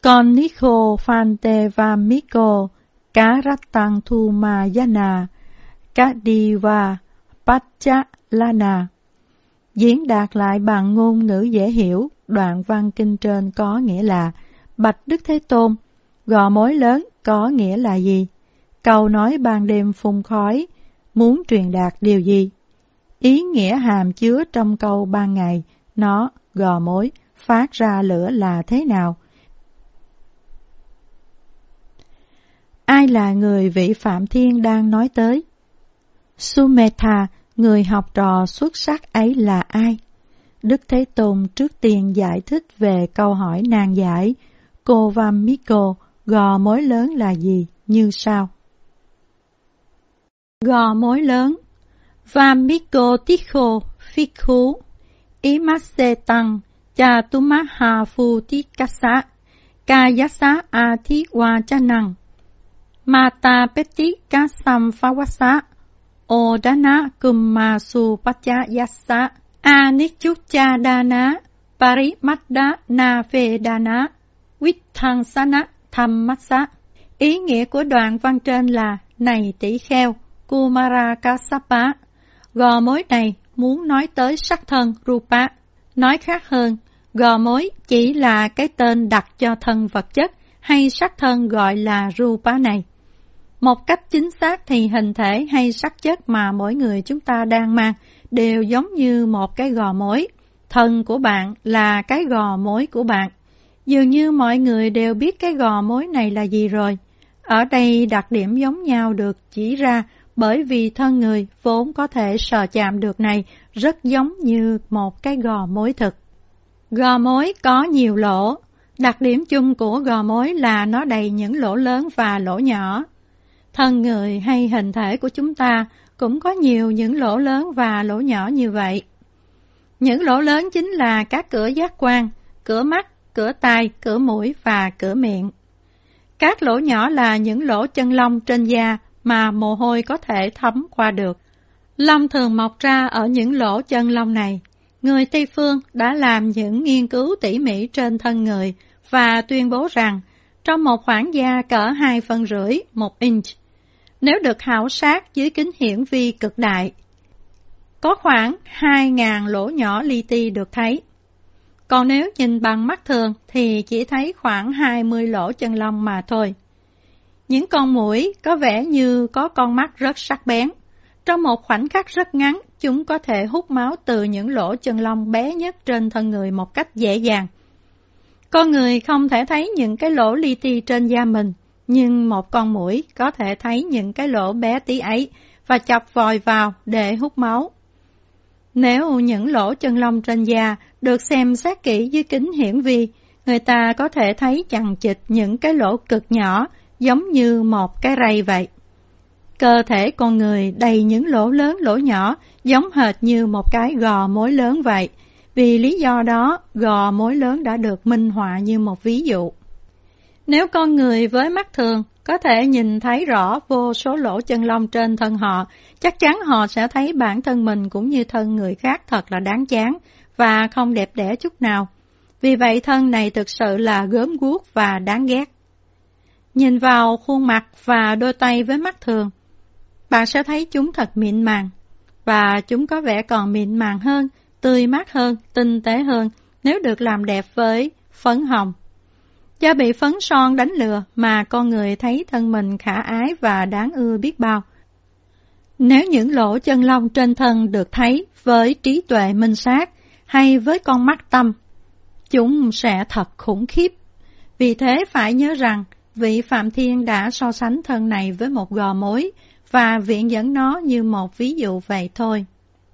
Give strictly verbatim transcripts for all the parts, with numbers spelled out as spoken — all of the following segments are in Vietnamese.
Con Nico Phante và Miko Cá Rát Tăng Thu Ma Yana Cá Đi Và Pacha Lana. Diễn đạt lại bằng ngôn ngữ dễ hiểu, đoạn văn kinh trên có nghĩa là: Bạch Đức Thế Tôn, gò mối lớn có nghĩa là gì? Câu nói ban đêm phun khói muốn truyền đạt điều gì? Ý nghĩa hàm chứa trong câu ban ngày, nó, gò mối, phát ra lửa là thế nào? Ai là người vị Phạm Thiên đang nói tới? Sumetha, người học trò xuất sắc ấy là ai? Đức Thế Tôn trước tiên giải thích về câu hỏi nan giải Cô Vam Miko, gò mối lớn là gì, như sau. Gò mối lớn Vam Miko Tikho Phikhu Imase Tăng Cha Tumaha Phu Tikasa Kayasa Athikwa Chanang Mata Peti Kasam Phawasa Odana Kummasu Pachayasa Anichucha Dana Parimadda Nafedana Vithansana Dhammasa. Ý nghĩa của đoạn văn trên là: Này tỷ kheo Kumara Kassapa, gò mối này muốn nói tới sắc thân Rupa. Nói khác hơn, gò mối chỉ là cái tên đặt cho thân vật chất hay sắc thân gọi là Rupa này. Một cách chính xác thì hình thể hay sắc chất mà mỗi người chúng ta đang mang đều giống như một cái gò mối. Thân của bạn là cái gò mối của bạn. Dường như mọi người đều biết cái gò mối này là gì rồi. Ở đây đặc điểm giống nhau được chỉ ra bởi vì thân người vốn có thể sờ chạm được này rất giống như một cái gò mối thực. Gò mối có nhiều lỗ. Đặc điểm chung của gò mối là nó đầy những lỗ lớn và lỗ nhỏ. Thân người hay hình thể của chúng ta cũng có nhiều những lỗ lớn và lỗ nhỏ như vậy. Những lỗ lớn chính là các cửa giác quan, cửa mắt, cửa tai, cửa mũi và cửa miệng. Các lỗ nhỏ là những lỗ chân lông trên da mà mồ hôi có thể thấm qua được. Lông thường mọc ra ở những lỗ chân lông này. Người Tây Phương đã làm những nghiên cứu tỉ mỉ trên thân người và tuyên bố rằng trong một khoảng da cỡ hai phân rưỡi, một inch, nếu được khảo sát dưới kính hiển vi cực đại, có khoảng hai nghìn lỗ nhỏ li ti được thấy. Còn nếu nhìn bằng mắt thường thì chỉ thấy khoảng hai mươi lỗ chân lông mà thôi. Những con muỗi có vẻ như có con mắt rất sắc bén. Trong một khoảnh khắc rất ngắn, chúng có thể hút máu từ những lỗ chân lông bé nhất trên thân người một cách dễ dàng. Con người không thể thấy những cái lỗ li ti trên da mình, nhưng một con muỗi có thể thấy những cái lỗ bé tí ấy và chọc vòi vào để hút máu. Nếu những lỗ chân lông trên da được xem xét kỹ dưới kính hiển vi, người ta có thể thấy chằng chịt những cái lỗ cực nhỏ giống như một cái rây vậy. Cơ thể con người đầy những lỗ lớn lỗ nhỏ giống hệt như một cái gò mối lớn vậy. Vì lý do đó, gò mối lớn đã được minh họa như một ví dụ. Nếu con người với mắt thường có thể nhìn thấy rõ vô số lỗ chân lông trên thân họ, chắc chắn họ sẽ thấy bản thân mình cũng như thân người khác thật là đáng chán và không đẹp đẽ chút nào. Vì vậy thân này thực sự là gớm guốc và đáng ghét. Nhìn vào khuôn mặt và đôi tay với mắt thường, bạn sẽ thấy chúng thật mịn màng, và chúng có vẻ còn mịn màng hơn, tươi mát hơn, tinh tế hơn nếu được làm đẹp với phấn hồng. Do bị phấn son đánh lừa mà con người thấy thân mình khả ái và đáng ưa biết bao. Nếu những lỗ chân lông trên thân được thấy với trí tuệ minh sát hay với con mắt tâm, chúng sẽ thật khủng khiếp. Vì thế phải nhớ rằng vị Phạm Thiên đã so sánh thân này với một gò mối và viện dẫn nó như một ví dụ vậy thôi.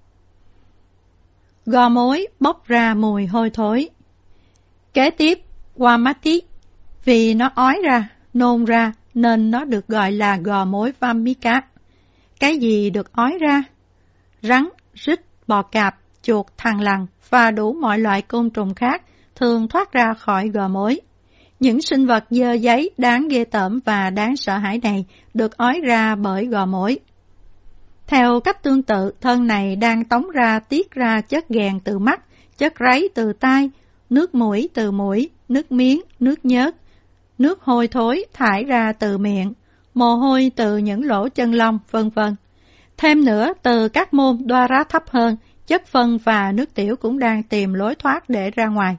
Gò mối bốc ra mùi hôi thối. Kế tiếp, Wamati, vì nó ói ra, nôn ra nên nó được gọi là gò mối Vammika. Cái gì được ói ra? Rắn, rít, bò cạp, chuột, thằn lằn và đủ mọi loại côn trùng khác thường thoát ra khỏi gò mối. Những sinh vật dơ giấy đáng ghê tởm và đáng sợ hãi này được ói ra bởi gò mối. Theo cách tương tự, thân này đang tống ra tiết ra chất ghèn từ mắt, chất ráy từ tai, nước mũi từ mũi, nước miếng, nước nhớt, nước hôi thối thải ra từ miệng, mồ hôi từ những lỗ chân lông, vân vân. Thêm nữa, từ các môn đoa rá thấp hơn, chất phân và nước tiểu cũng đang tìm lối thoát để ra ngoài.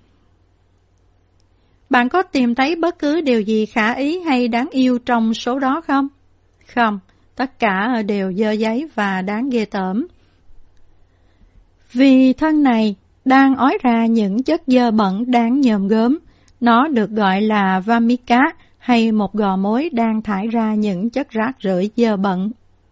Bạn có tìm thấy bất cứ điều gì khả ý hay đáng yêu trong số đó không? Không, tất cả đều dơ giấy và đáng ghê tởm. Vì thân này đang ói ra những chất dơ bẩn đáng nhòm gớm, nó được gọi là Vamika, hay một gò mối đang thải ra những chất rác rưởi dơ bẩn.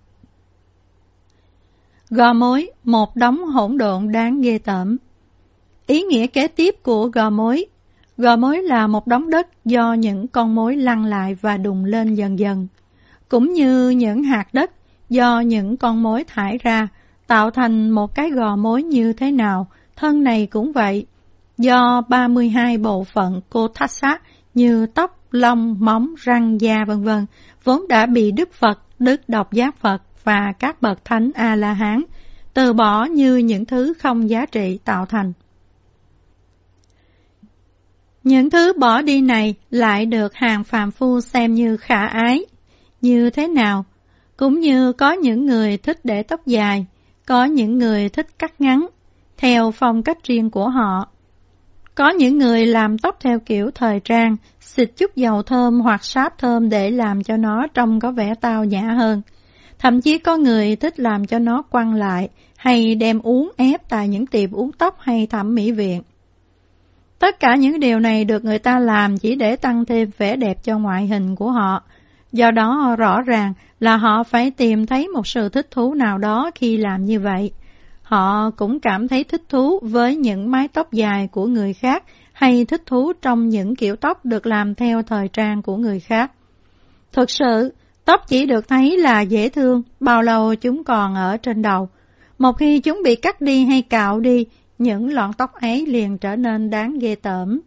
Gò mối, một đống hỗn độn đáng ghê tởm. Ý nghĩa kế tiếp của gò mối: gò mối là một đống đất do những con mối lăn lại và đùng lên dần dần, cũng như những hạt đất do những con mối thải ra, tạo thành một cái gò mối như thế nào, thân này cũng vậy, do ba mươi hai bộ phận Kothasa như tóc, lông, móng, răng, da vân vân vốn đã bị Đức Phật, Đức Độc Giác Phật và các bậc thánh A-la-hán từ bỏ như những thứ không giá trị tạo thành. Những thứ bỏ đi này lại được hàng phàm phu xem như khả ái. Như thế nào? Cũng như có những người thích để tóc dài, có những người thích cắt ngắn, theo phong cách riêng của họ. Có những người làm tóc theo kiểu thời trang, xịt chút dầu thơm hoặc sáp thơm để làm cho nó trông có vẻ tao nhã hơn. Thậm chí có người thích làm cho nó quăng lại, hay đem uống ép tại những tiệm uống tóc hay thẩm mỹ viện. Tất cả những điều này được người ta làm chỉ để tăng thêm vẻ đẹp cho ngoại hình của họ. Do đó rõ ràng là họ phải tìm thấy một sự thích thú nào đó khi làm như vậy. Họ cũng cảm thấy thích thú với những mái tóc dài của người khác, hay thích thú trong những kiểu tóc được làm theo thời trang của người khác. Thực sự, tóc chỉ được thấy là dễ thương bao lâu chúng còn ở trên đầu. Một khi chúng bị cắt đi hay cạo đi, những lọn tóc ấy liền trở nên đáng ghê tởm.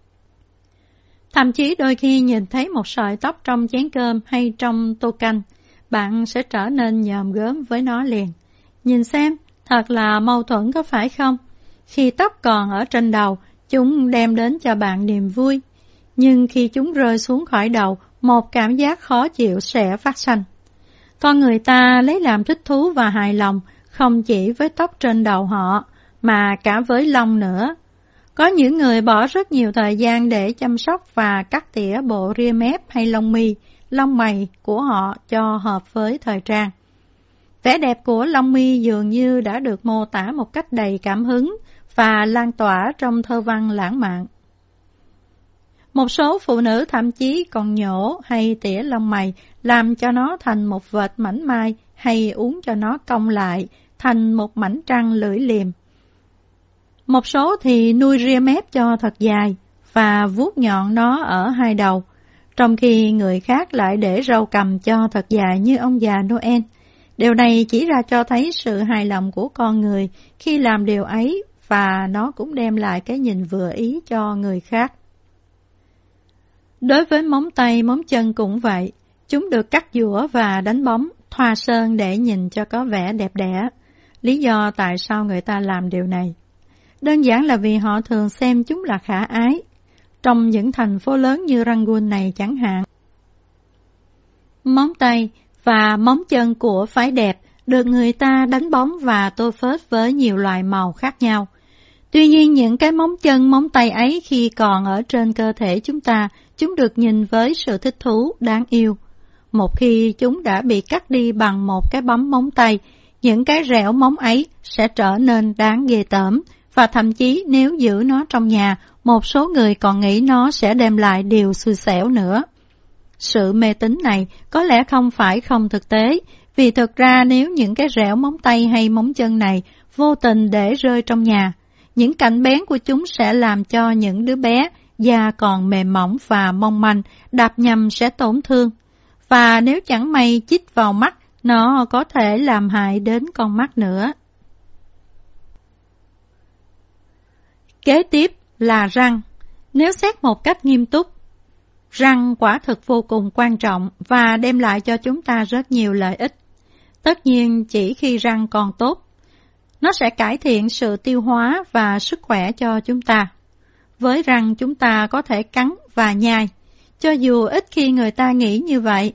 Thậm chí đôi khi nhìn thấy một sợi tóc trong chén cơm hay trong tô canh, bạn sẽ trở nên nhòm gớm với nó liền. Nhìn xem, thật là mâu thuẫn có phải không? Khi tóc còn ở trên đầu, chúng đem đến cho bạn niềm vui. Nhưng khi chúng rơi xuống khỏi đầu, một cảm giác khó chịu sẽ phát sinh. Con người ta lấy làm thích thú và hài lòng, không chỉ với tóc trên đầu họ, mà cả với lông nữa. Có những người bỏ rất nhiều thời gian để chăm sóc và cắt tỉa bộ ria mép hay lông mi, lông mày của họ cho hợp với thời trang. Vẻ đẹp của lông mi dường như đã được mô tả một cách đầy cảm hứng và lan tỏa trong thơ văn lãng mạn. Một số phụ nữ thậm chí còn nhổ hay tỉa lông mày, làm cho nó thành một vệt mảnh mai, hay uốn cho nó cong lại thành một mảnh trăng lưỡi liềm. Một số thì nuôi ria mép cho thật dài và vuốt nhọn nó ở hai đầu, trong khi người khác lại để râu cầm cho thật dài như ông già Noel. Điều này chỉ ra cho thấy sự hài lòng của con người khi làm điều ấy, và nó cũng đem lại cái nhìn vừa ý cho người khác. Đối với móng tay, móng chân cũng vậy. Chúng được cắt giũa và đánh bóng, thoa sơn để nhìn cho có vẻ đẹp đẽ. Lý do tại sao người ta làm điều này? Đơn giản là vì họ thường xem chúng là khả ái. Trong những thành phố lớn như Rangoon này chẳng hạn, móng tay và móng chân của phái đẹp được người ta đánh bóng và tô phết với nhiều loại màu khác nhau. Tuy nhiên những cái móng chân, móng tay ấy khi còn ở trên cơ thể chúng ta, chúng được nhìn với sự thích thú, đáng yêu. Một khi chúng đã bị cắt đi bằng một cái bấm móng tay, những cái rẻo móng ấy sẽ trở nên đáng ghê tởm, và thậm chí nếu giữ nó trong nhà, một số người còn nghĩ nó sẽ đem lại điều xui xẻo nữa. Sự mê tín này có lẽ không phải không thực tế, vì thực ra nếu những cái rẻo móng tay hay móng chân này vô tình để rơi trong nhà, những cạnh bén của chúng sẽ làm cho những đứa bé da còn mềm mỏng và mong manh, đạp nhầm sẽ tổn thương. Và nếu chẳng may chích vào mắt, nó có thể làm hại đến con mắt nữa. Kế tiếp là răng. Nếu xét một cách nghiêm túc, răng quả thực vô cùng quan trọng và đem lại cho chúng ta rất nhiều lợi ích. Tất nhiên chỉ khi răng còn tốt, nó sẽ cải thiện sự tiêu hóa và sức khỏe cho chúng ta. Với răng chúng ta có thể cắn và nhai. cho dù ít khi người ta nghĩ như vậy.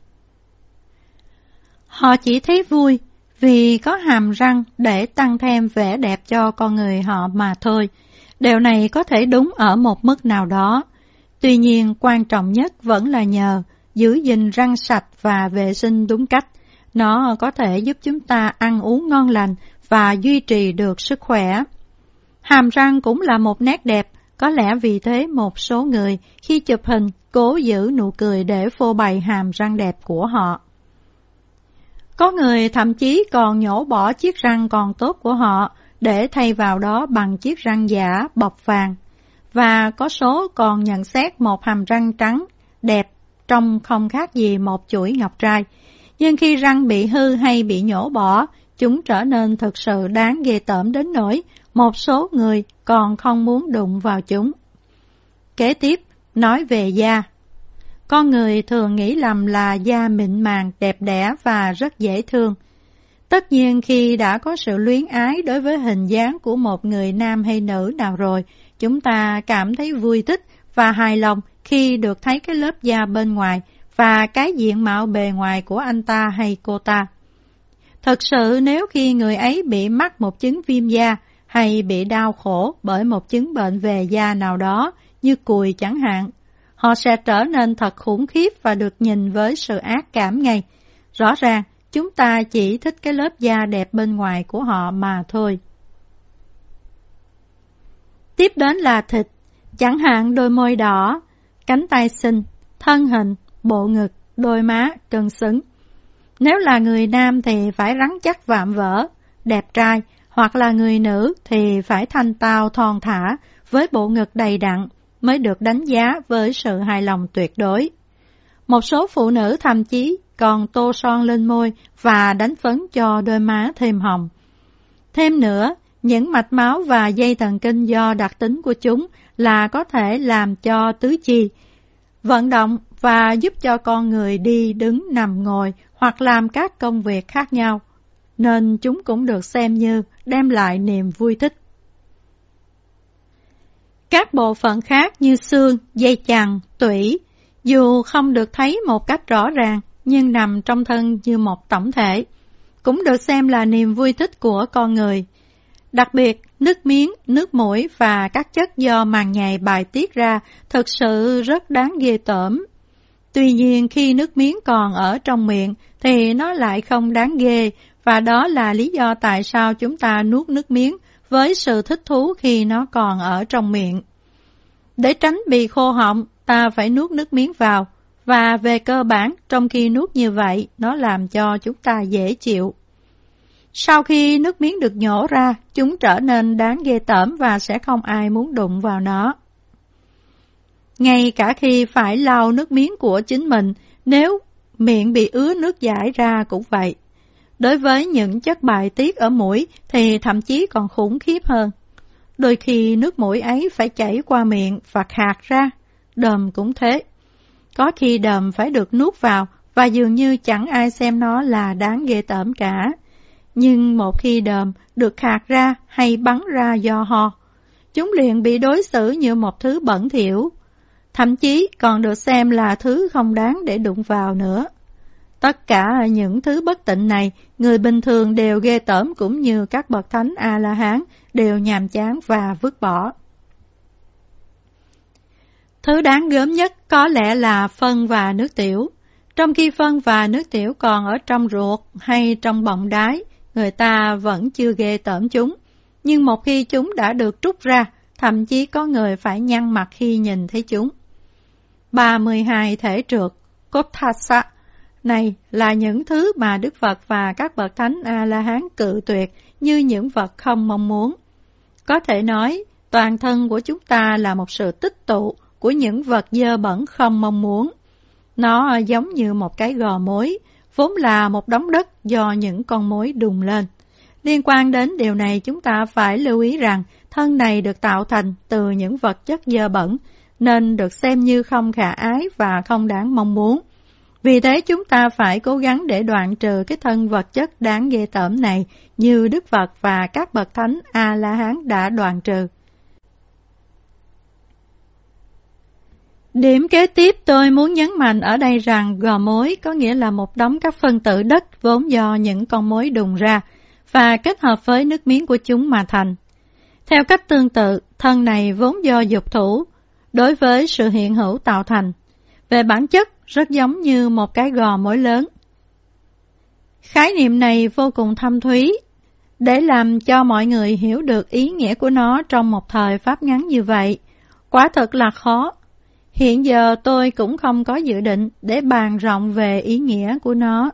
Họ chỉ thấy vui vì có hàm răng để tăng thêm vẻ đẹp cho con người họ mà thôi. Điều này có thể đúng ở một mức nào đó. Tuy nhiên, quan trọng nhất vẫn là nhờ giữ gìn răng sạch và vệ sinh đúng cách. Nó có thể giúp chúng ta ăn uống ngon lành và duy trì được sức khỏe. Hàm răng cũng là một nét đẹp, có lẽ vì thế một số người khi chụp hình cố giữ nụ cười để phô bày hàm răng đẹp của họ. Có người thậm chí còn nhổ bỏ chiếc răng còn tốt của họ để thay vào đó bằng chiếc răng giả bọc vàng. Và có số còn nhận xét một hàm răng trắng, đẹp, trông không khác gì một chuỗi ngọc trai. Nhưng khi răng bị hư hay bị nhổ bỏ, chúng trở nên thực sự đáng ghê tởm đến nỗi một số người còn không muốn đụng vào chúng. Kế tiếp, nói về da. Con người thường nghĩ lầm là da mịn màng, đẹp đẽ và rất dễ thương. Tất nhiên khi đã có sự luyến ái đối với hình dáng của một người nam hay nữ nào rồi, chúng ta cảm thấy vui thích và hài lòng khi được thấy cái lớp da bên ngoài và cái diện mạo bề ngoài của anh ta hay cô ta. Thật sự nếu khi người ấy bị mắc một chứng viêm da hay bị đau khổ bởi một chứng bệnh về da nào đó như cùi chẳng hạn, họ sẽ trở nên thật khủng khiếp và được nhìn với sự ác cảm ngay. Rõ ràng, chúng ta chỉ thích cái lớp da đẹp bên ngoài của họ mà thôi. Tiếp đến là thịt, chẳng hạn đôi môi đỏ, cánh tay xinh, thân hình, bộ ngực, đôi má, cân xứng. Nếu là người nam thì phải rắn chắc vạm vỡ, đẹp trai, hoặc là người nữ thì phải thanh tao thon thả với bộ ngực đầy đặn mới được đánh giá với sự hài lòng tuyệt đối. Một số phụ nữ thậm chí còn tô son lên môi và đánh phấn cho đôi má thêm hồng. Thêm nữa, những mạch máu và dây thần kinh do đặc tính của chúng là có thể làm cho tứ chi vận động và giúp cho con người đi, đứng, nằm, ngồi hoặc làm các công việc khác nhau, nên chúng cũng được xem như đem lại niềm vui thích. Các bộ phận khác như xương, dây chằng, tủy, dù không được thấy một cách rõ ràng nhưng nằm trong thân như một tổng thể, cũng được xem là niềm vui thích của con người. Đặc biệt, nước miếng, nước mũi và các chất do màng nhầy bài tiết ra thực sự rất đáng ghê tởm. Tuy nhiên khi nước miếng còn ở trong miệng thì nó lại không đáng ghê, và đó là lý do tại sao chúng ta nuốt nước miếng với sự thích thú khi nó còn ở trong miệng. Để tránh bị khô họng, ta phải nuốt nước miếng vào, và về cơ bản trong khi nuốt như vậy, nó làm cho chúng ta dễ chịu. Sau khi nước miếng được nhổ ra, chúng trở nên đáng ghê tởm và sẽ không ai muốn đụng vào nó. Ngay cả khi phải lau nước miếng của chính mình, nếu miệng bị ứa nước dãi ra cũng vậy. Đối với những chất bài tiết ở mũi thì thậm chí còn khủng khiếp hơn. Đôi khi nước mũi ấy phải chảy qua miệng và khạc ra, đờm cũng thế. Có khi đờm phải được nuốt vào và dường như chẳng ai xem nó là đáng ghê tởm cả. Nhưng một khi đờm được khạc ra hay bắn ra do ho, chúng liền bị đối xử như một thứ bẩn thỉu, thậm chí còn được xem là thứ không đáng để đụng vào nữa. Tất cả những thứ bất tịnh này, người bình thường đều ghê tởm cũng như các bậc thánh A-la-hán đều nhàm chán và vứt bỏ. Thứ đáng gớm nhất có lẽ là phân và nước tiểu. Trong khi phân và nước tiểu còn ở trong ruột hay trong bọng đái, người ta vẫn chưa ghê tởm chúng. Nhưng một khi chúng đã được trút ra, thậm chí có người phải nhăn mặt khi nhìn thấy chúng. ba mươi hai thể trượt, Kotthasa, này là những thứ mà Đức Phật và các bậc thánh A-la-hán cự tuyệt như những vật không mong muốn. Có thể nói, toàn thân của chúng ta là một sự tích tụ của những vật dơ bẩn không mong muốn. Nó giống như một cái gò mối, vốn là một đống đất do những con mối đùng lên. Liên quan đến điều này, chúng ta phải lưu ý rằng thân này được tạo thành từ những vật chất dơ bẩn, nên được xem như không khả ái và không đáng mong muốn. Vì thế chúng ta phải cố gắng để đoạn trừ cái thân vật chất đáng ghê tởm này như Đức Phật và các bậc thánh A-la-hán đã đoạn trừ. Điểm kế tiếp tôi muốn nhấn mạnh ở đây rằng gò mối có nghĩa là một đống các phân tử đất vốn do những con mối đùng ra và kết hợp với nước miếng của chúng mà thành. Theo cách tương tự, thân này vốn do dục thủ đối với sự hiện hữu tạo thành. Về bản chất, rất giống như một cái gò mối lớn. Khái niệm này vô cùng thâm thúy. Để làm cho mọi người hiểu được ý nghĩa của nó trong một thời pháp ngắn như vậy, quả thật là khó. Hiện giờ tôi cũng không có dự định để bàn rộng về ý nghĩa của nó.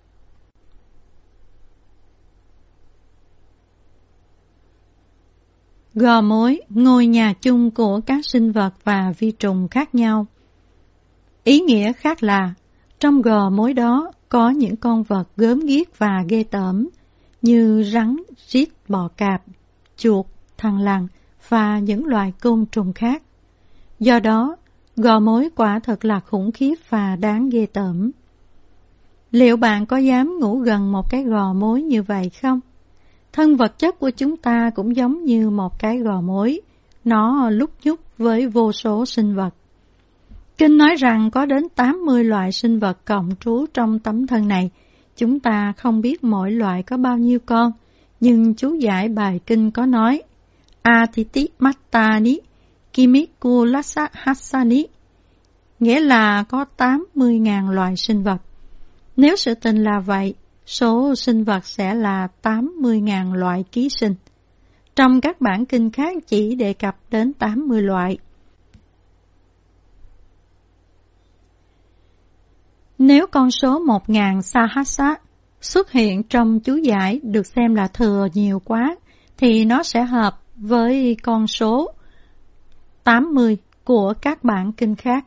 Gò mối, ngôi nhà chung của các sinh vật và vi trùng khác nhau. Ý nghĩa khác là, trong gò mối đó có những con vật gớm ghiếc và ghê tởm, như rắn, rít, bò cạp, chuột, thằn lằn và những loài côn trùng khác. Do đó, gò mối quả thật là khủng khiếp và đáng ghê tởm. Liệu bạn có dám ngủ gần một cái gò mối như vậy không? Thân vật chất của chúng ta cũng giống như một cái gò mối, nó lúc nhúc với vô số sinh vật. Kinh nói rằng có đến tám mươi loại sinh vật cộng trú trong tấm thân này. Chúng ta không biết mỗi loại có bao nhiêu con, nhưng chú giải bài kinh có nói Atiti Mattani Kimiku Lassa Hassani, nghĩa là có tám mươi nghìn loại sinh vật. Nếu sự tình là vậy, số sinh vật sẽ là tám mươi nghìn loại ký sinh. Trong các bản kinh khác chỉ đề cập đến tám mươi loại. Nếu con số một nghìn Sahasa xuất hiện trong chú giải được xem là thừa nhiều quá, thì nó sẽ hợp với con số tám mươi của các bản kinh khác.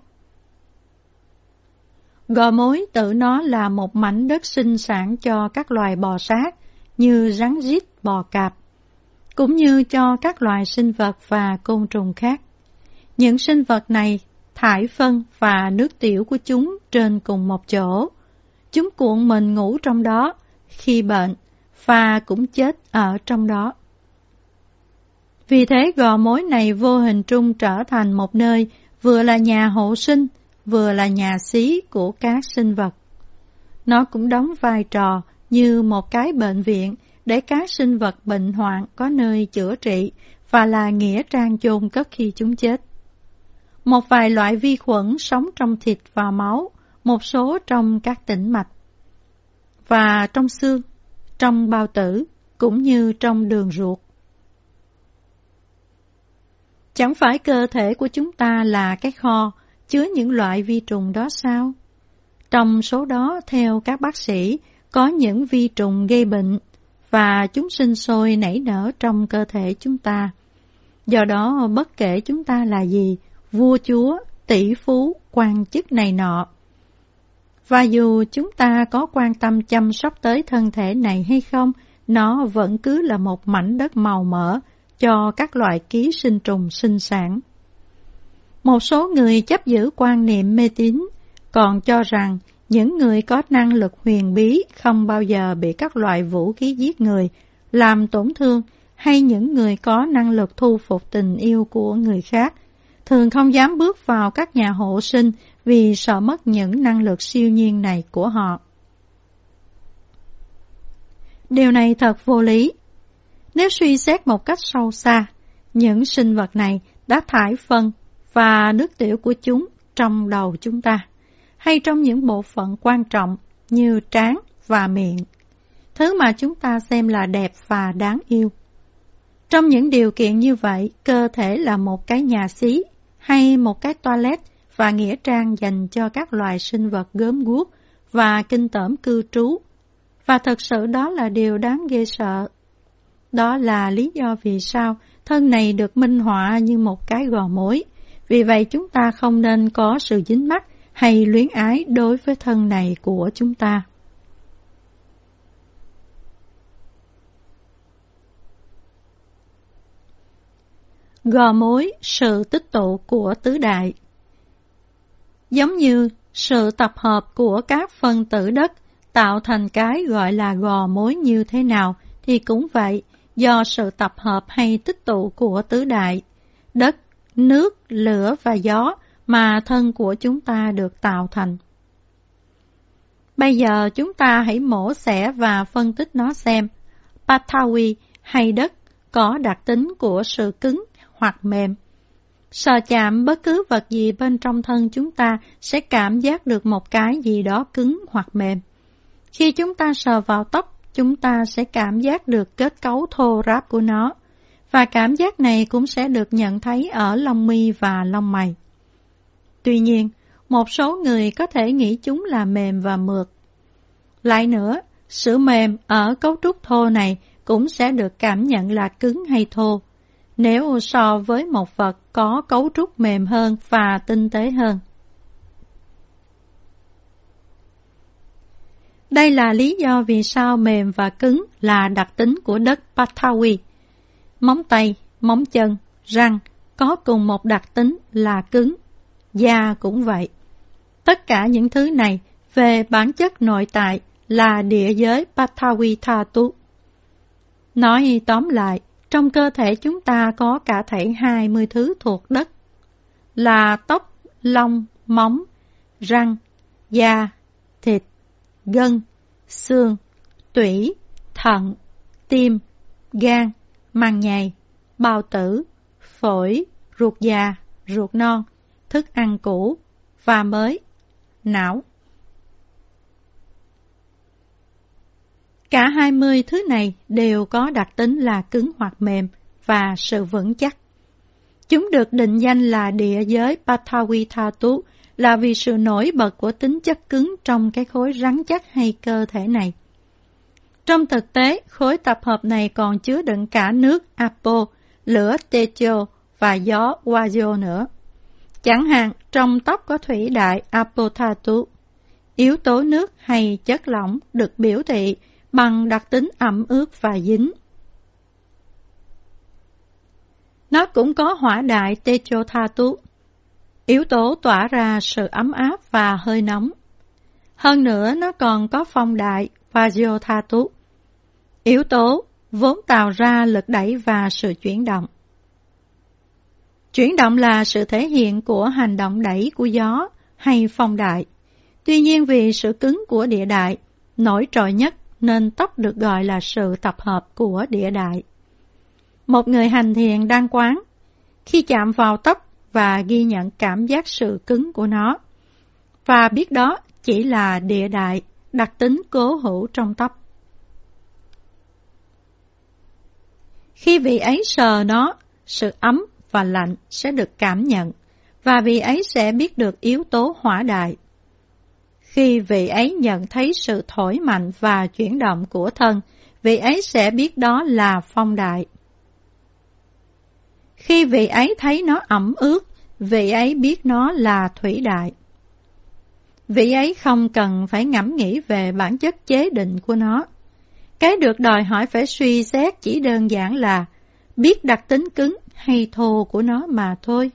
Gò mối tự nó là một mảnh đất sinh sản cho các loài bò sát như rắn rít, bò cạp, cũng như cho các loài sinh vật và côn trùng khác. Những sinh vật này thải phân và nước tiểu của chúng trên cùng một chỗ. Chúng cuộn mình ngủ trong đó khi bệnh và cũng chết ở trong đó. Vì thế gò mối này vô hình trung trở thành một nơi vừa là nhà hộ sinh, vừa là nhà xí của các sinh vật. Nó cũng đóng vai trò như một cái bệnh viện để các sinh vật bệnh hoạn có nơi chữa trị và là nghĩa trang chôn cất khi chúng chết. Một vài loại vi khuẩn sống trong thịt và máu, một số trong các tĩnh mạch, và trong xương, trong bao tử, cũng như trong đường ruột. Chẳng phải cơ thể của chúng ta là cái kho chứa những loại vi trùng đó sao? Trong số đó, theo các bác sĩ, có những vi trùng gây bệnh và chúng sinh sôi nảy nở trong cơ thể chúng ta. Do đó, bất kể chúng ta là gì, vua chúa, tỷ phú, quan chức này nọ, và dù chúng ta có quan tâm chăm sóc tới thân thể này hay không, nó vẫn cứ là một mảnh đất màu mỡ cho các loại ký sinh trùng sinh sản. Một số người chấp giữ quan niệm mê tín, còn cho rằng những người có năng lực huyền bí không bao giờ bị các loại vũ khí giết người, làm tổn thương, hay những người có năng lực thu phục tình yêu của người khác, thường không dám bước vào các nhà hộ sinh vì sợ mất những năng lực siêu nhiên này của họ. Điều này thật vô lý. Nếu suy xét một cách sâu xa, những sinh vật này đã thải phân và nước tiểu của chúng trong đầu chúng ta, hay trong những bộ phận quan trọng như trán và miệng, thứ mà chúng ta xem là đẹp và đáng yêu. Trong những điều kiện như vậy, cơ thể là một cái nhà xí hay một cái toilet và nghĩa trang dành cho các loài sinh vật gớm guốc và kinh tởm cư trú. Và thật sự đó là điều đáng ghê sợ. Đó là lý do vì sao thân này được minh họa như một cái gò mối. Vì vậy chúng ta không nên có sự dính mắc hay luyến ái đối với thân này của chúng ta. Gò mối, sự tích tụ của tứ đại. Giống như sự tập hợp của các phân tử đất tạo thành cái gọi là gò mối như thế nào, thì cũng vậy, do sự tập hợp hay tích tụ của tứ đại, đất, nước, lửa và gió, mà thân của chúng ta được tạo thành. Bây giờ chúng ta hãy mổ xẻ và phân tích nó xem Pathavi hay đất có đặc tính của sự cứng hoặc mềm. Sờ chạm bất cứ vật gì bên trong thân chúng ta sẽ cảm giác được một cái gì đó cứng hoặc mềm. Khi chúng ta sờ vào tóc, chúng ta sẽ cảm giác được kết cấu thô ráp của nó, và cảm giác này cũng sẽ được nhận thấy ở lông mi và lông mày. Tuy nhiên, một số người có thể nghĩ chúng là mềm và mượt. Lại nữa, sự mềm ở cấu trúc thô này cũng sẽ được cảm nhận là cứng hay thô, nếu so với một vật có cấu trúc mềm hơn và tinh tế hơn. Đây là lý do vì sao mềm và cứng là đặc tính của đất Pathavi. Móng tay, móng chân, răng có cùng một đặc tính là cứng, da cũng vậy. Tất cả những thứ này về bản chất nội tại là địa giới Pathavi Thatu. Nói tóm lại, trong cơ thể chúng ta có cả thảy hai mươi thứ thuộc đất, là tóc, lông, móng, răng, da, thịt, gân, xương, tủy, thận, tim, gan, màng nhầy, bao tử, phổi, ruột già, ruột non, thức ăn cũ và mới, não. Cả hai mươi thứ này đều có đặc tính là cứng hoặc mềm và sự vững chắc. Chúng được định danh là địa giới Pathavi Thatu là vì sự nổi bật của tính chất cứng trong cái khối rắn chắc hay cơ thể này. Trong thực tế, khối tập hợp này còn chứa đựng cả nước Apo, lửa Tejo và gió Vajo nữa. Chẳng hạn, trong tóc có thủy đại Apothatu. Yếu tố nước hay chất lỏng được biểu thị bằng đặc tính ẩm ướt và dính. Nó cũng có hỏa đại Tejo Thatu, yếu tố tỏa ra sự ấm áp và hơi nóng. Hơn nữa, nó còn có phong đại Vajo Thatu, yếu tố vốn tạo ra lực đẩy và sự chuyển động. Chuyển động là sự thể hiện của hành động đẩy của gió hay phong đại. Tuy nhiên vì sự cứng của địa đại nổi trội nhất nên tóc được gọi là sự tập hợp của địa đại. Một người hành thiền đang quán, khi chạm vào tóc và ghi nhận cảm giác sự cứng của nó, và biết đó chỉ là địa đại, đặc tính cố hữu trong tóc. Khi vị ấy sờ nó, sự ấm và lạnh sẽ được cảm nhận, và vị ấy sẽ biết được yếu tố hỏa đại. Khi vị ấy nhận thấy sự thổi mạnh và chuyển động của thân, vị ấy sẽ biết đó là phong đại. Khi vị ấy thấy nó ẩm ướt, vị ấy biết nó là thủy đại. Vị ấy không cần phải ngẫm nghĩ về bản chất chế định của nó. Cái được đòi hỏi phải suy xét chỉ đơn giản là biết đặc tính cứng hay thô của nó mà thôi.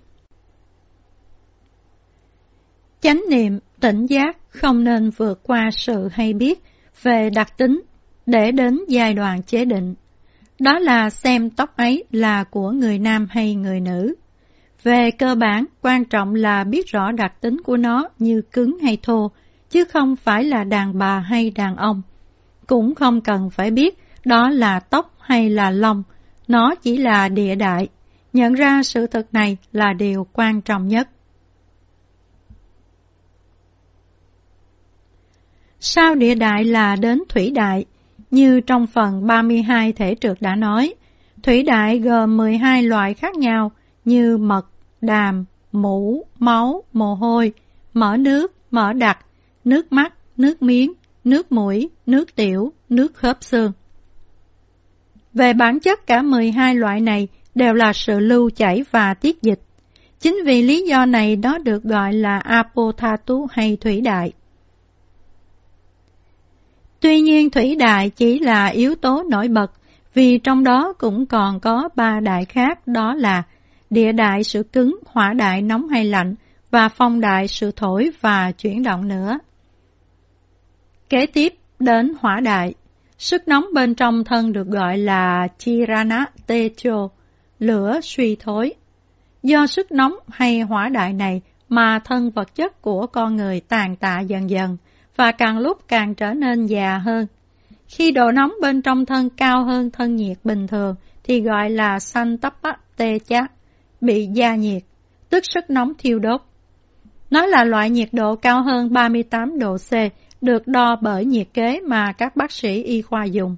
Chánh niệm, tỉnh giác không nên vượt qua sự hay biết về đặc tính để đến giai đoạn chế định. Đó là xem tóc ấy là của người nam hay người nữ. Về cơ bản, quan trọng là biết rõ đặc tính của nó như cứng hay thô, chứ không phải là đàn bà hay đàn ông. Cũng không cần phải biết đó là tóc hay là lông, nó chỉ là địa đại. Nhận ra sự thật này là điều quan trọng nhất. Sau địa đại là đến thủy đại, như trong phần ba mươi hai thể trượt đã nói. Thủy đại gồm mười hai loại khác nhau như mật, đàm, mũ, máu, mồ hôi, mỡ nước, mỡ đặc, nước mắt, nước miếng, nước mũi, nước tiểu, nước khớp xương. Về bản chất cả mười hai loại này đều là sự lưu chảy và tiết dịch. Chính vì lý do này nó được gọi là Apothatu hay thủy đại. Tuy nhiên thủy đại chỉ là yếu tố nổi bật, vì trong đó cũng còn có ba đại khác, đó là địa đại sự cứng, hỏa đại nóng hay lạnh, và phong đại sự thổi và chuyển động nữa. Kế tiếp đến hỏa đại, sức nóng bên trong thân được gọi là Chirana Tejo, lửa suy thối. Do sức nóng hay hỏa đại này mà thân vật chất của con người tàn tạ dần dần và càng lúc càng trở nên già hơn. Khi độ nóng bên trong thân cao hơn thân nhiệt bình thường thì gọi là Santappatecha, bị gia nhiệt, tức sức nóng thiêu đốt. Nó là loại nhiệt độ cao hơn ba mươi tám độ C, được đo bởi nhiệt kế mà các bác sĩ y khoa dùng.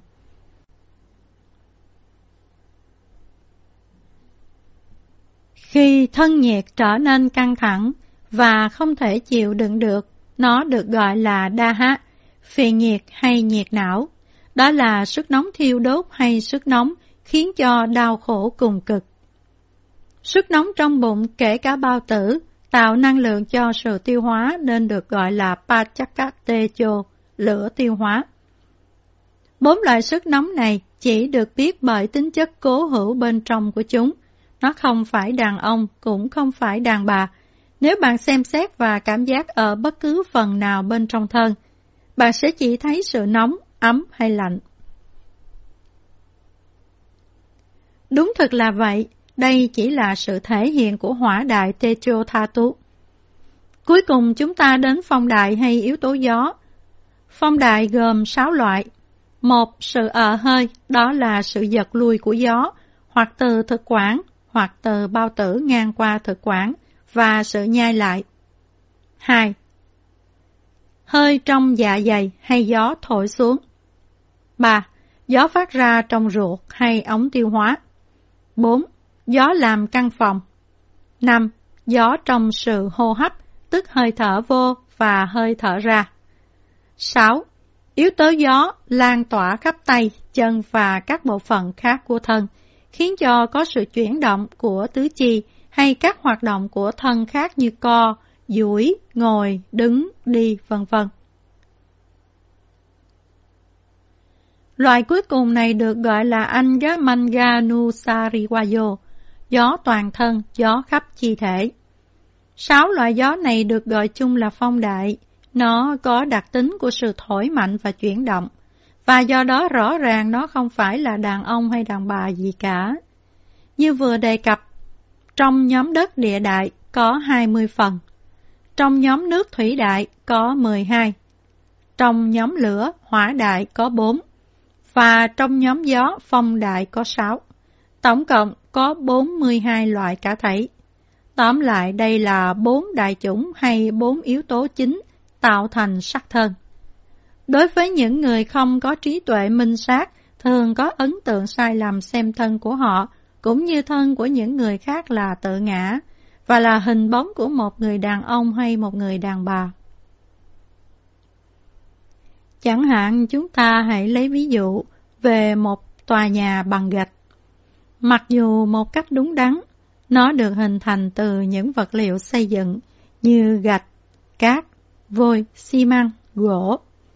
Khi thân nhiệt trở nên căng thẳng và không thể chịu đựng được, nó được gọi là Daha, phiền nhiệt hay nhiệt não. Đó là sức nóng thiêu đốt hay sức nóng khiến cho đau khổ cùng cực. Sức nóng trong bụng kể cả bao tử tạo năng lượng cho sự tiêu hóa nên được gọi là Pachakatecho, lửa tiêu hóa. Bốn loại sức nóng này chỉ được biết bởi tính chất cố hữu bên trong của chúng. Nó không phải đàn ông, cũng không phải đàn bà. Nếu bạn xem xét và cảm giác ở bất cứ phần nào bên trong thân, bạn sẽ chỉ thấy sự nóng, ấm hay lạnh. Đúng thực là vậy, đây chỉ là sự thể hiện của hỏa đại Techo Thatu. Cuối cùng chúng ta đến phong đại hay yếu tố gió. Phong đại gồm sáu loại. Một, sự ợ hơi, đó là sự giật lui của gió, hoặc từ thực quản, hoặc từ bao tử ngang qua thực quản, và sự nhai lại. Hai, hơi trong dạ dày hay gió thổi xuống. Ba, gió phát ra trong ruột hay ống tiêu hóa. Bốn, gió làm căn phòng. Năm, gió trong sự hô hấp, tức hơi thở vô và hơi thở ra. Sáu, yếu tố gió lan tỏa khắp tay, chân và các bộ phận khác của thân, khiến cho có sự chuyển động của tứ chi hay các hoạt động của thân khác như co, duỗi, ngồi, đứng, đi, vân vân. Loại cuối cùng này được gọi là Angamanganusariwayo, gió toàn thân, gió khắp chi thể. Sáu loại gió này được gọi chung là phong đại. Nó có đặc tính của sự thổi mạnh và chuyển động, và do đó rõ ràng nó không phải là đàn ông hay đàn bà gì cả. Như vừa đề cập, trong nhóm đất địa đại có hai mươi phần, trong nhóm nước thủy đại có mười hai, trong nhóm lửa hỏa đại có bốn, và trong nhóm gió phong đại có sáu. Tổng cộng có bốn mươi hai loại cả thảy. Tóm lại đây là bốn đại chủng hay bốn yếu tố chính tạo thành sắc thân. Đối với những người không có trí tuệ minh sát, thường có ấn tượng sai lầm xem thân của họ, cũng như thân của những người khác là tự ngã, và là hình bóng của một người đàn ông hay một người đàn bà. Chẳng hạn chúng ta hãy lấy ví dụ về một tòa nhà bằng gạch. Mặc dù một cách đúng đắn, nó được hình thành từ những vật liệu xây dựng như gạch, cát, vôi, xi măng, gỗ.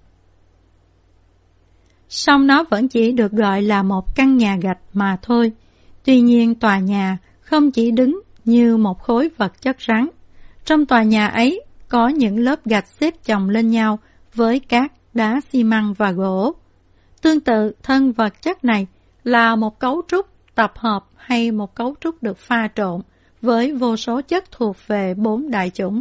Song nó vẫn chỉ được gọi là một căn nhà gạch mà thôi. Tuy nhiên tòa nhà không chỉ đứng như một khối vật chất rắn. Trong tòa nhà ấy có những lớp gạch xếp chồng lên nhau với cát, đá, xi măng và gỗ. Tương tự, thân vật chất này là một cấu trúc tập hợp hay một cấu trúc được pha trộn với vô số chất thuộc về bốn đại chủng.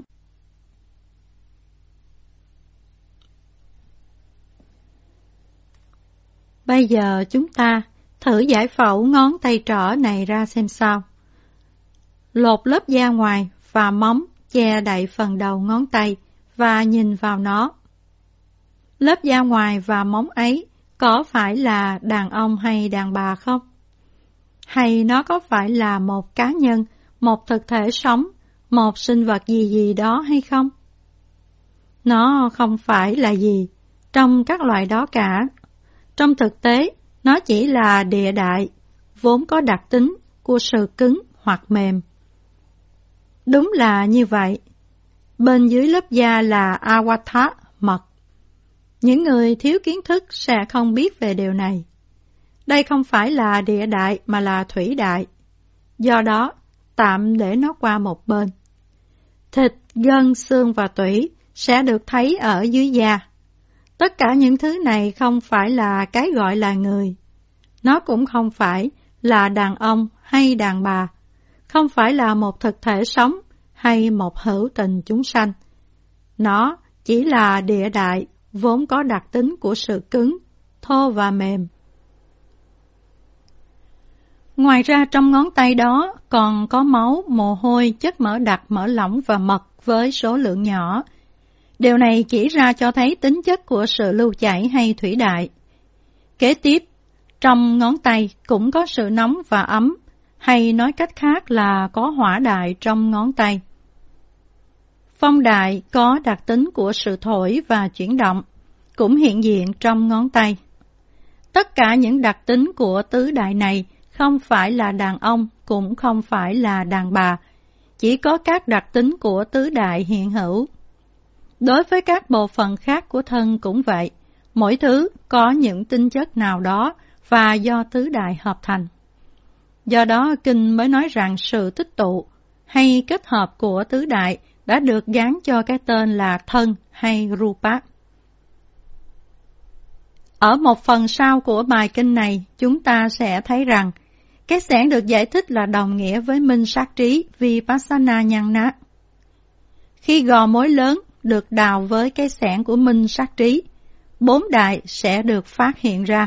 Bây giờ chúng ta thử giải phẫu ngón tay trỏ này ra xem sao. Lột lớp da ngoài và móng che đậy phần đầu ngón tay và nhìn vào nó. Lớp da ngoài và móng ấy có phải là đàn ông hay đàn bà không? Hay nó có phải là một cá nhân, một thực thể sống, một sinh vật gì gì đó hay không? Nó không phải là gì trong các loại đó cả. Trong thực tế, nó chỉ là địa đại, vốn có đặc tính của sự cứng hoặc mềm. Đúng là như vậy. Bên dưới lớp da là awatha, mật. Những người thiếu kiến thức sẽ không biết về điều này. Đây không phải là địa đại mà là thủy đại. Do đó, tạm để nó qua một bên. Thịt, gân, xương và tủy sẽ được thấy ở dưới da. Tất cả những thứ này không phải là cái gọi là người. Nó cũng không phải là đàn ông hay đàn bà. Không phải là một thực thể sống hay một hữu tình chúng sanh. Nó chỉ là địa đại, vốn có đặc tính của sự cứng, thô và mềm. Ngoài ra trong ngón tay đó còn có máu, mồ hôi, chất mỡ đặc, mỡ lỏng và mật với số lượng nhỏ. Điều này chỉ ra cho thấy tính chất của sự lưu chảy hay thủy đại. Kế tiếp, trong ngón tay cũng có sự nóng và ấm, hay nói cách khác là có hỏa đại trong ngón tay. Phong đại có đặc tính của sự thổi và chuyển động, cũng hiện diện trong ngón tay. Tất cả những đặc tính của tứ đại này không phải là đàn ông, cũng không phải là đàn bà, chỉ có các đặc tính của tứ đại hiện hữu. Đối với các bộ phận khác của thân cũng vậy, mỗi thứ có những tính chất nào đó và do tứ đại hợp thành. Do đó Kinh mới nói rằng sự tích tụ hay kết hợp của tứ đại đã được gán cho cái tên là thân hay rupa. Ở một phần sau của bài kinh này, chúng ta sẽ thấy rằng cái xẻng được giải thích là đồng nghĩa với minh sát trí Vipassana Nhana. Khi gò mối lớn được đào với cái xẻng của minh sát trí, bốn đại sẽ được phát hiện ra.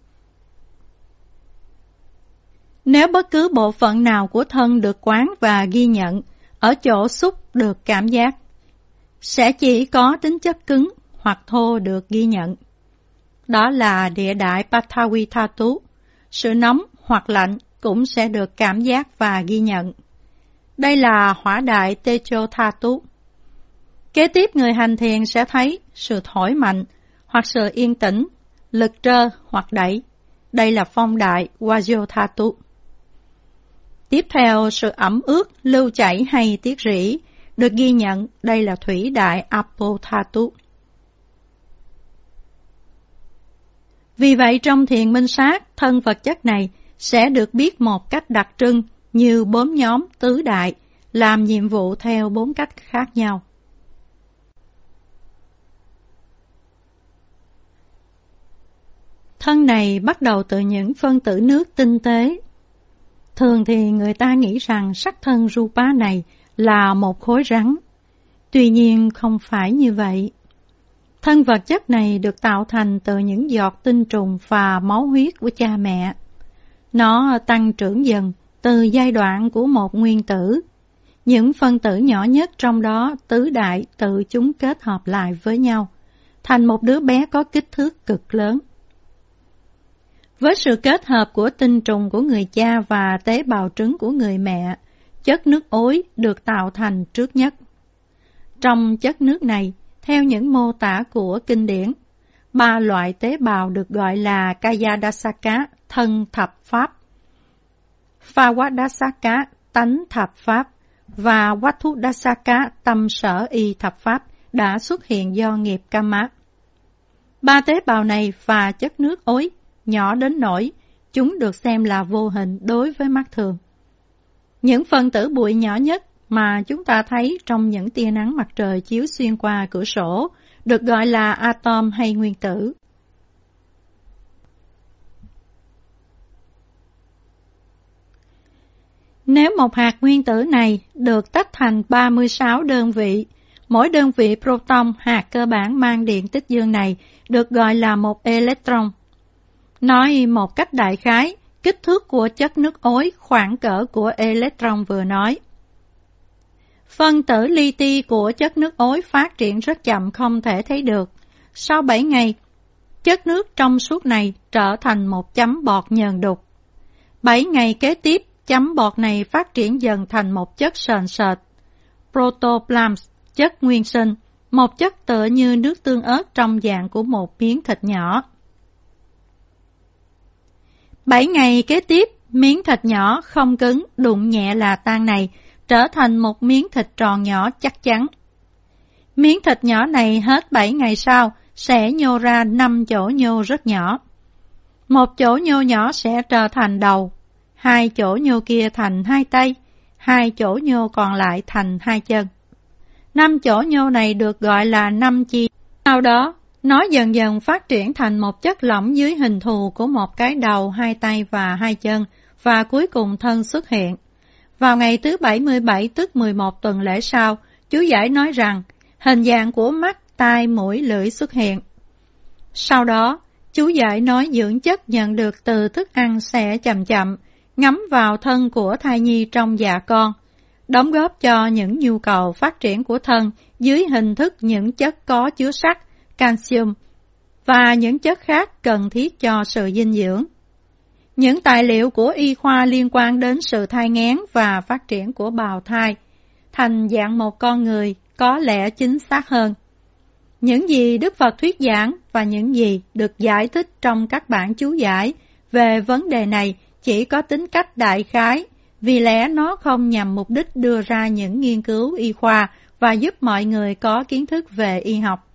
Nếu bất cứ bộ phận nào của thân được quán và ghi nhận, ở chỗ xúc được cảm giác, sẽ chỉ có tính chất cứng hoặc thô được ghi nhận. Đó là địa đại Pathavi Thatu, sự nóng hoặc lạnh cũng sẽ được cảm giác và ghi nhận. Đây là hỏa đại Tejo Thatu. Kế tiếp người hành thiền sẽ thấy sự thổi mạnh hoặc sự yên tĩnh, lực trơ hoặc đẩy. Đây là phong đại Vajo Thatu. Tiếp theo sự ẩm ướt, lưu chảy hay tiết rỉ được ghi nhận. Đây là thủy đại Apo Thatu. Vì vậy trong thiền minh sát, thân vật chất này sẽ được biết một cách đặc trưng như bốn nhóm tứ đại, làm nhiệm vụ theo bốn cách khác nhau. Thân này bắt đầu từ những phân tử nước tinh tế. Thường thì người ta nghĩ rằng sắc thân rupa này là một khối rắn. Tuy nhiên không phải như vậy. Thân vật chất này được tạo thành từ những giọt tinh trùng và máu huyết của cha mẹ. Nó tăng trưởng dần từ giai đoạn của một nguyên tử. Những phân tử nhỏ nhất trong đó tứ đại tự chúng kết hợp lại với nhau, thành một đứa bé có kích thước cực lớn. Với sự kết hợp của tinh trùng của người cha và tế bào trứng của người mẹ, chất nước ối được tạo thành trước nhất. Trong chất nước này, theo những mô tả của kinh điển, ba loại tế bào được gọi là Kayadasaka, thân thập pháp, Phawadassaka, tánh thập pháp, và Wattudasaka, tâm sở y thập pháp, đã xuất hiện do nghiệp Kama. Ba tế bào này và chất nước ối nhỏ đến nỗi chúng được xem là vô hình đối với mắt thường. Những phân tử bụi nhỏ nhất mà chúng ta thấy trong những tia nắng mặt trời chiếu xuyên qua cửa sổ được gọi là atom hay nguyên tử. Nếu một hạt nguyên tử này được tách thành ba mươi sáu đơn vị, mỗi đơn vị proton hạt cơ bản mang điện tích dương này được gọi là một electron. Nói một cách đại khái, kích thước của chất nước ối khoảng cỡ của electron vừa nói. Phân tử li ti của chất nước ối phát triển rất chậm không thể thấy được. Sau bảy ngày, chất nước trong suốt này trở thành một chấm bọt nhờn đục. bảy ngày kế tiếp, chấm bọt này phát triển dần thành một chất sền sệt, protoplasm, chất nguyên sinh, một chất tựa như nước tương ớt trong dạng của một miếng thịt nhỏ. Bảy ngày kế tiếp, miếng thịt nhỏ không cứng, đụng nhẹ là tan này, trở thành một miếng thịt tròn nhỏ chắc chắn. Miếng thịt nhỏ này hết bảy ngày sau sẽ nhô ra năm chỗ nhô rất nhỏ. Một chỗ nhô nhỏ sẽ trở thành đầu, hai chỗ nhô kia thành hai tay, hai chỗ nhô còn lại thành hai chân. Năm chỗ nhô này được gọi là năm chi. Sau đó, nó dần dần phát triển thành một chất lỏng dưới hình thù của một cái đầu, hai tay và hai chân, và cuối cùng thân xuất hiện. Vào ngày thứ bảy mươi bảy tức mười một tuần lễ sau, chú giải nói rằng hình dạng của mắt, tai, mũi, lưỡi xuất hiện. Sau đó, chú giải nói dưỡng chất nhận được từ thức ăn sẽ chậm chậm ngấm vào thân của thai nhi trong dạ con, đóng góp cho những nhu cầu phát triển của thân dưới hình thức những chất có chứa sắt, calcium và những chất khác cần thiết cho sự dinh dưỡng. Những tài liệu của y khoa liên quan đến sự thai nghén và phát triển của bào thai thành dạng một con người có lẽ chính xác hơn. Những gì Đức Phật thuyết giảng và những gì được giải thích trong các bản chú giải về vấn đề này chỉ có tính cách đại khái, vì lẽ nó không nhằm mục đích đưa ra những nghiên cứu y khoa và giúp mọi người có kiến thức về y học.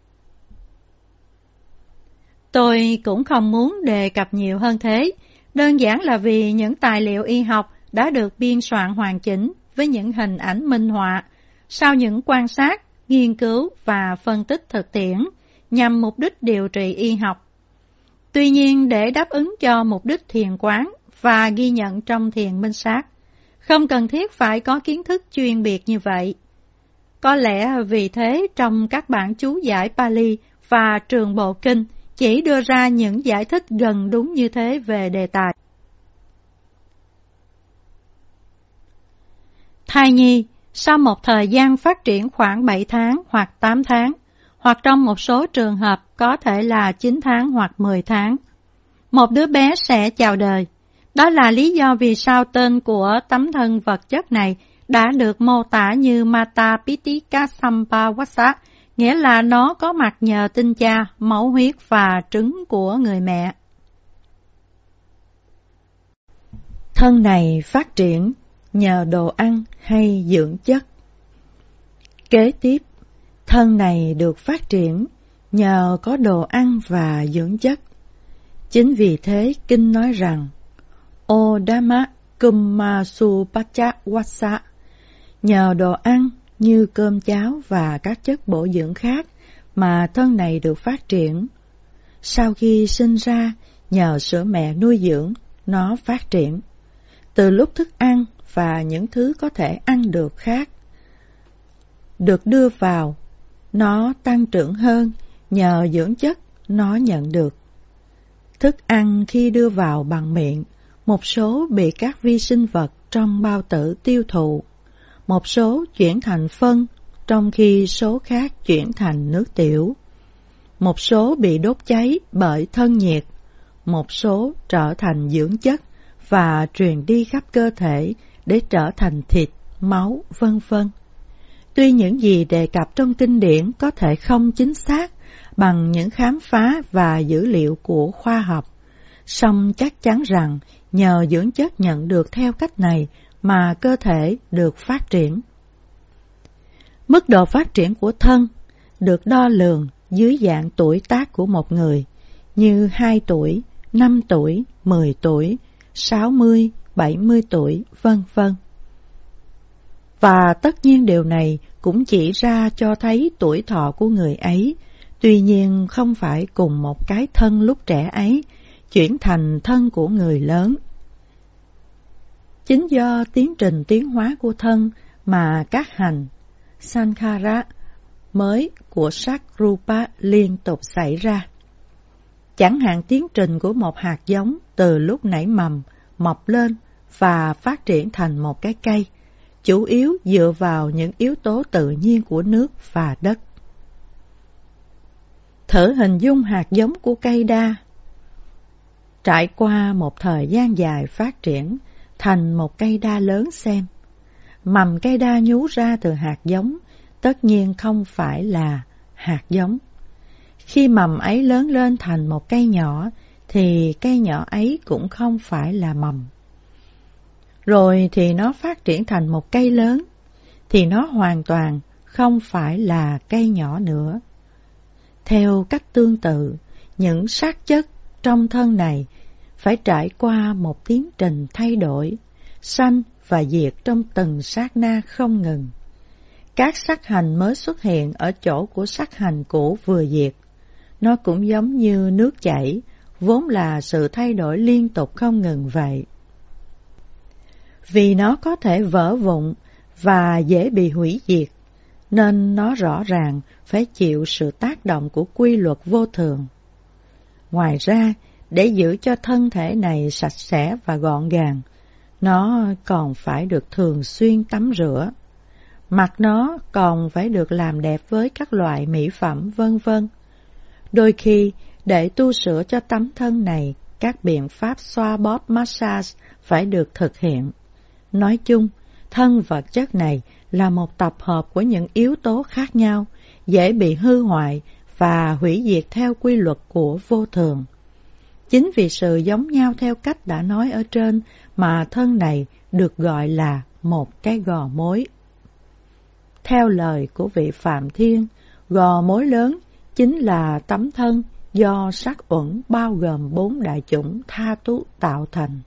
Tôi cũng không muốn đề cập nhiều hơn thế, đơn giản là vì những tài liệu y học đã được biên soạn hoàn chỉnh với những hình ảnh minh họa, sau những quan sát, nghiên cứu và phân tích thực tiễn nhằm mục đích điều trị y học. Tuy nhiên, để đáp ứng cho mục đích thiền quán và ghi nhận trong thiền minh sát, không cần thiết phải có kiến thức chuyên biệt như vậy. Có lẽ vì thế trong các bản chú giải Pali và Trường Bộ Kinh chỉ đưa ra những giải thích gần đúng như thế về đề tài. Thai nhi sau một thời gian phát triển khoảng bảy tháng hoặc tám tháng, hoặc trong một số trường hợp có thể là chín tháng hoặc mười tháng, một đứa bé sẽ chào đời. Đó là lý do vì sao tên của tấm thân vật chất này đã được mô tả như Mata Pitika Sampawasa, nghĩa là nó có mặt nhờ tinh cha, máu huyết và trứng của người mẹ. Thân này phát triển nhờ đồ ăn hay dưỡng chất. Kế tiếp, thân này được phát triển nhờ có đồ ăn và dưỡng chất. Chính vì thế, Kinh nói rằng, O Dhamma Kummasu-pacha Wassa, nhờ đồ ăn như cơm cháo và các chất bổ dưỡng khác mà thân này được phát triển. Sau khi sinh ra, nhờ sữa mẹ nuôi dưỡng, nó phát triển. Từ lúc thức ăn và những thứ có thể ăn được khác được đưa vào, nó tăng trưởng hơn nhờ dưỡng chất nó nhận được. Thức ăn khi đưa vào bằng miệng, một số bị các vi sinh vật trong bao tử tiêu thụ, một số chuyển thành phân, trong khi số khác chuyển thành nước tiểu. Một số bị đốt cháy bởi thân nhiệt, một số trở thành dưỡng chất và truyền đi khắp cơ thể để trở thành thịt, máu, vân vân. Tuy những gì đề cập trong kinh điển có thể không chính xác bằng những khám phá và dữ liệu của khoa học, song chắc chắn rằng nhờ dưỡng chất nhận được theo cách này mà cơ thể được phát triển. Mức độ phát triển của thân được đo lường dưới dạng tuổi tác của một người, như hai tuổi, năm tuổi, mười tuổi, sáu mươi, bảy mươi tuổi, vân vân. Và tất nhiên điều này cũng chỉ ra cho thấy tuổi thọ của người ấy, tuy nhiên không phải cùng một cái thân lúc trẻ ấy chuyển thành thân của người lớn. Chính do tiến trình tiến hóa của thân mà các hành Sankhara mới của sắc Rupa liên tục xảy ra. Chẳng hạn tiến trình của một hạt giống từ lúc nảy mầm, mọc lên và phát triển thành một cái cây, chủ yếu dựa vào những yếu tố tự nhiên của nước và đất. Thử hình dung hạt giống của cây đa trải qua một thời gian dài phát triển thành một cây đa lớn xem. Mầm cây đa nhú ra từ hạt giống tất nhiên không phải là hạt giống. Khi mầm ấy lớn lên thành một cây nhỏ thì cây nhỏ ấy cũng không phải là mầm. Rồi thì nó phát triển thành một cây lớn thì nó hoàn toàn không phải là cây nhỏ nữa. Theo cách tương tự, những xác chất trong thân này phải trải qua một tiến trình thay đổi, sanh và diệt trong từng sát na không ngừng. Các sắc hành mới xuất hiện ở chỗ của sắc hành cũ vừa diệt. Nó cũng giống như nước chảy, vốn là sự thay đổi liên tục không ngừng vậy. Vì nó có thể vỡ vụn và dễ bị hủy diệt, nên nó rõ ràng phải chịu sự tác động của quy luật vô thường. Ngoài ra, để giữ cho thân thể này sạch sẽ và gọn gàng, nó còn phải được thường xuyên tắm rửa. Mặt nó còn phải được làm đẹp với các loại mỹ phẩm vân vân. Đôi khi, để tu sửa cho tấm thân này, các biện pháp xoa bóp massage phải được thực hiện. Nói chung, thân vật chất này là một tập hợp của những yếu tố khác nhau, dễ bị hư hoại và hủy diệt theo quy luật của vô thường. Chính vì sự giống nhau theo cách đã nói ở trên mà thân này được gọi là một cái gò mối. Theo lời của vị Phạm Thiên, gò mối lớn chính là tấm thân do sắc uẩn bao gồm bốn đại chủng tha tú tạo thành.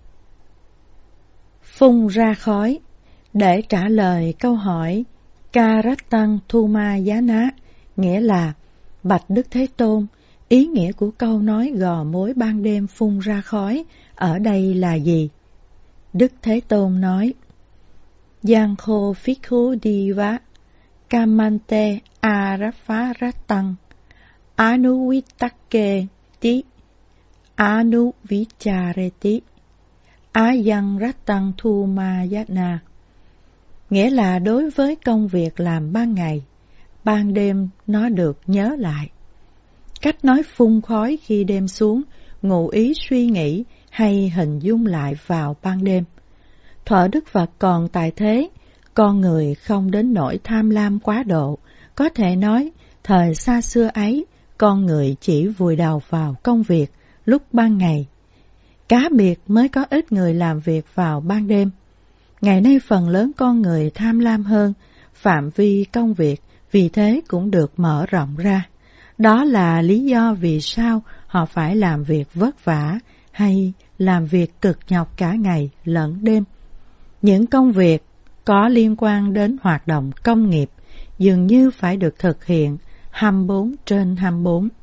Phun ra khói. Để trả lời câu hỏi Karatang Thuma Giá Ná, nghĩa là Bạch Đức Thế Tôn, ý nghĩa của câu nói gò mối ban đêm phun ra khói ở đây là gì? Đức Thế Tôn nói: Giang khô phikhu diva kamante arafaratang anuvittake ti anuvichareti ayang ratang thumayana. Nghĩa là đối với công việc làm ban ngày, ban đêm nó được nhớ lại. Cách nói phun khói khi đêm xuống, ngụ ý suy nghĩ hay hình dung lại vào ban đêm. Thuở Đức Phật còn tại thế, con người không đến nỗi tham lam quá độ. Có thể nói, thời xa xưa ấy, con người chỉ vùi đầu vào công việc lúc ban ngày. Cá biệt mới có ít người làm việc vào ban đêm. Ngày nay phần lớn con người tham lam hơn, phạm vi công việc vì thế cũng được mở rộng ra. Đó là lý do vì sao họ phải làm việc vất vả hay làm việc cực nhọc cả ngày lẫn đêm. Những công việc có liên quan đến hoạt động công nghiệp dường như phải được thực hiện hai mươi bốn trên hai mươi bốn.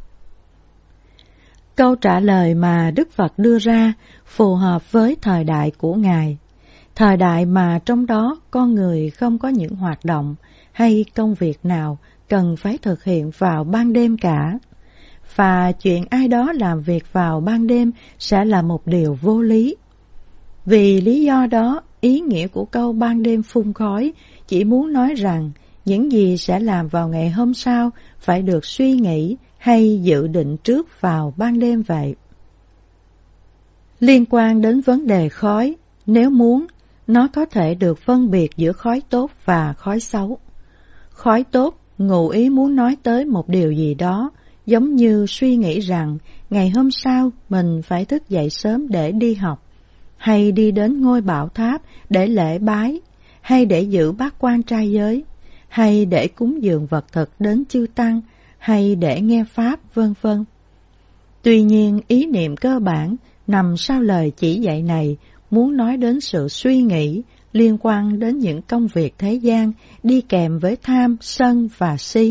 Câu trả lời mà Đức Phật đưa ra phù hợp với thời đại của Ngài, thời đại mà trong đó con người không có những hoạt động hay công việc nào cần phải thực hiện vào ban đêm cả. Và chuyện ai đó làm việc vào ban đêm sẽ là một điều vô lý. Vì lý do đó, ý nghĩa của câu ban đêm phun khói chỉ muốn nói rằng những gì sẽ làm vào ngày hôm sau phải được suy nghĩ hay dự định trước vào ban đêm vậy. Liên quan đến vấn đề khói, nếu muốn, nó có thể được phân biệt giữa khói tốt và khói xấu. Khói tốt ngụ ý muốn nói tới một điều gì đó, giống như suy nghĩ rằng ngày hôm sau mình phải thức dậy sớm để đi học, hay đi đến ngôi bảo tháp để lễ bái, hay để giữ bát quan trai giới, hay để cúng dường vật thực đến chư tăng, hay để nghe pháp, vân vân. Tuy nhiên, ý niệm cơ bản nằm sau lời chỉ dạy này muốn nói đến sự suy nghĩ liên quan đến những công việc thế gian đi kèm với tham, sân và si.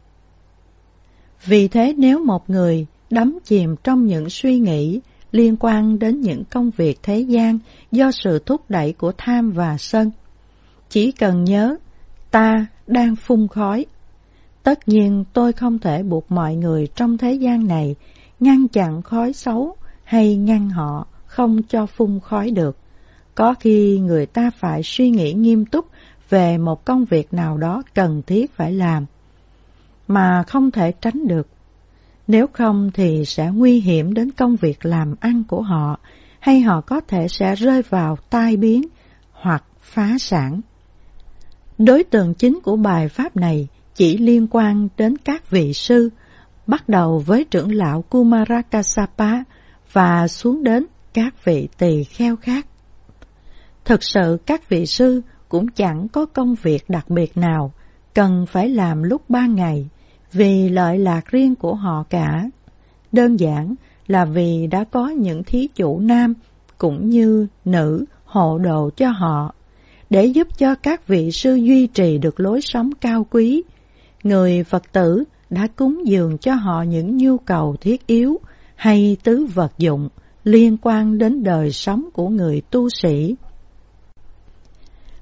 Vì thế nếu một người đắm chìm trong những suy nghĩ liên quan đến những công việc thế gian do sự thúc đẩy của tham và sân, chỉ cần nhớ ta đang phun khói. Tất nhiên tôi không thể buộc mọi người trong thế gian này ngăn chặn khói xấu hay ngăn họ không cho phun khói được. Có khi người ta phải suy nghĩ nghiêm túc về một công việc nào đó cần thiết phải làm, mà không thể tránh được. Nếu không thì sẽ nguy hiểm đến công việc làm ăn của họ, hay họ có thể sẽ rơi vào tai biến hoặc phá sản. Đối tượng chính của bài pháp này chỉ liên quan đến các vị sư, bắt đầu với trưởng lão Kumara Kassapa và xuống đến các vị tỳ kheo khác. Thực sự các vị sư cũng chẳng có công việc đặc biệt nào cần phải làm lúc ban ngày vì lợi lạc riêng của họ cả. Đơn giản là vì đã có những thí chủ nam cũng như nữ hộ độ cho họ, để giúp cho các vị sư duy trì được lối sống cao quý. Người Phật tử đã cúng dường cho họ những nhu cầu thiết yếu hay tứ vật dụng liên quan đến đời sống của người tu sĩ.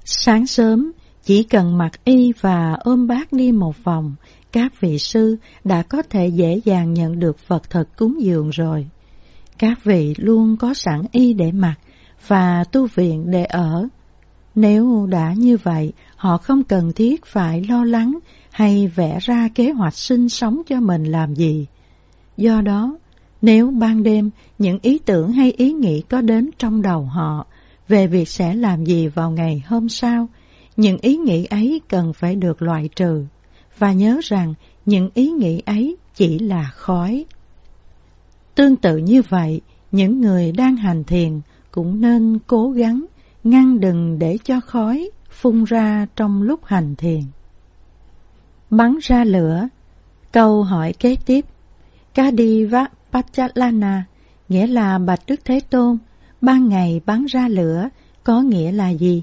Sáng sớm, chỉ cần mặc y và ôm bát đi một vòng, các vị sư đã có thể dễ dàng nhận được vật thực cúng dường rồi. Các vị luôn có sẵn y để mặc và tu viện để ở. Nếu đã như vậy, họ không cần thiết phải lo lắng hay vẽ ra kế hoạch sinh sống cho mình làm gì. Do đó, nếu ban đêm những ý tưởng hay ý nghĩ có đến trong đầu họ về việc sẽ làm gì vào ngày hôm sau, những ý nghĩ ấy cần phải được loại trừ, và nhớ rằng những ý nghĩ ấy chỉ là khói. Tương tự như vậy, những người đang hành thiền cũng nên cố gắng ngăn đừng để cho khói phun ra trong lúc hành thiền. Bắn ra lửa. Câu hỏi kế tiếp: Kadiva Pachalana, nghĩa là bạch Đức Thế Tôn, ban ngày bắn ra lửa có nghĩa là gì?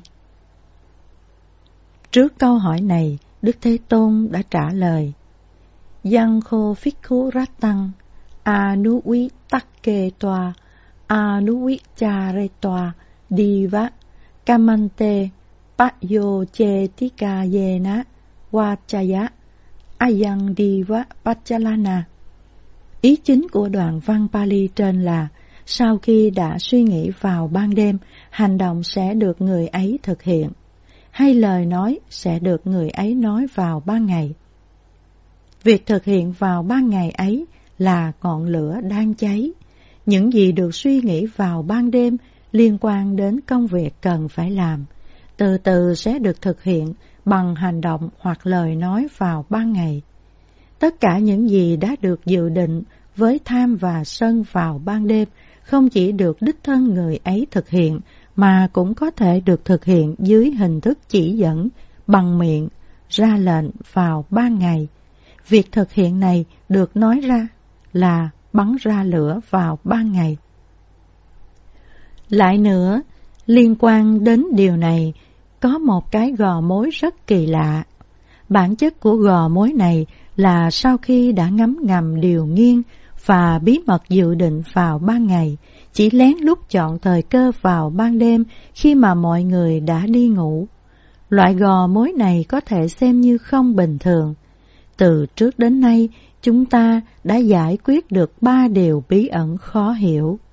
Trước câu hỏi này, Đức Thế Tôn đã trả lời: Yankho Phikhu Ratang Anuvi Takke Toa Anuvi Chare Toa Diva Kamante Payo Chetika Yena Vachaya Ayang Diva Pachalana. Ý chính của đoạn văn Pali trên là sau khi đã suy nghĩ vào ban đêm, hành động sẽ được người ấy thực hiện, hay lời nói sẽ được người ấy nói vào ban ngày. Việc thực hiện vào ban ngày ấy là ngọn lửa đang cháy. Những gì được suy nghĩ vào ban đêm liên quan đến công việc cần phải làm, từ từ sẽ được thực hiện bằng hành động hoặc lời nói vào ban ngày. Tất cả những gì đã được dự định với tham và sân vào ban đêm không chỉ được đích thân người ấy thực hiện, mà cũng có thể được thực hiện dưới hình thức chỉ dẫn bằng miệng, ra lệnh vào ban ngày. Việc thực hiện này được nói ra là bắn ra lửa vào ban ngày. Lại nữa, liên quan đến điều này, có một cái gò mối rất kỳ lạ. Bản chất của gò mối này là sau khi đã ngấm ngầm điều nghiên và bí mật dự định vào ban ngày, chỉ lén lút chọn thời cơ vào ban đêm khi mà mọi người đã đi ngủ. Loại gò mối này có thể xem như không bình thường. Từ trước đến nay, chúng ta đã giải quyết được ba điều bí ẩn khó hiểu.